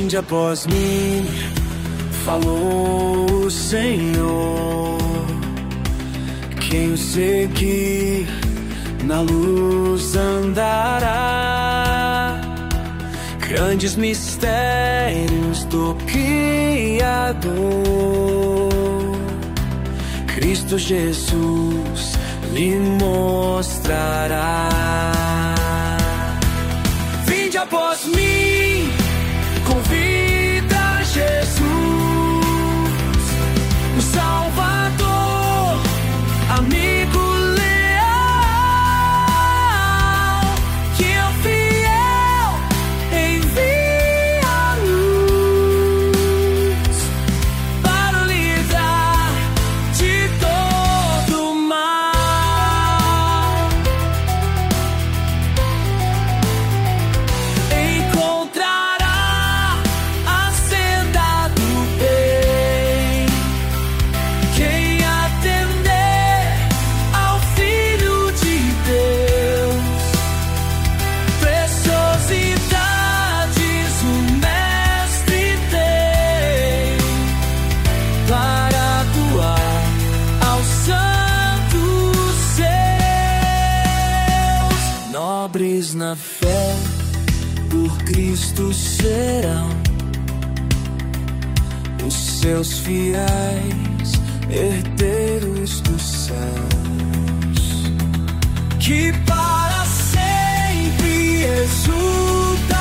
Vinde após mim, falou o Senhor. Quem o seguir na luz andará. Grandes mistérios do Criador, Cristo Jesus lhe mostrará. Vinde após mim, convida Jesus, o Salvador, amigo leal, que é fiel, envia a luz para livrar de todo mal. Encontrará a senda do bem quem atender ao Filho de Deus. Preciosidades o Mestre tem para doar aos santos seus. Nobres na fé, por Cristo serão os seus fiéis herdeiros dos céus, que para sempre exultarão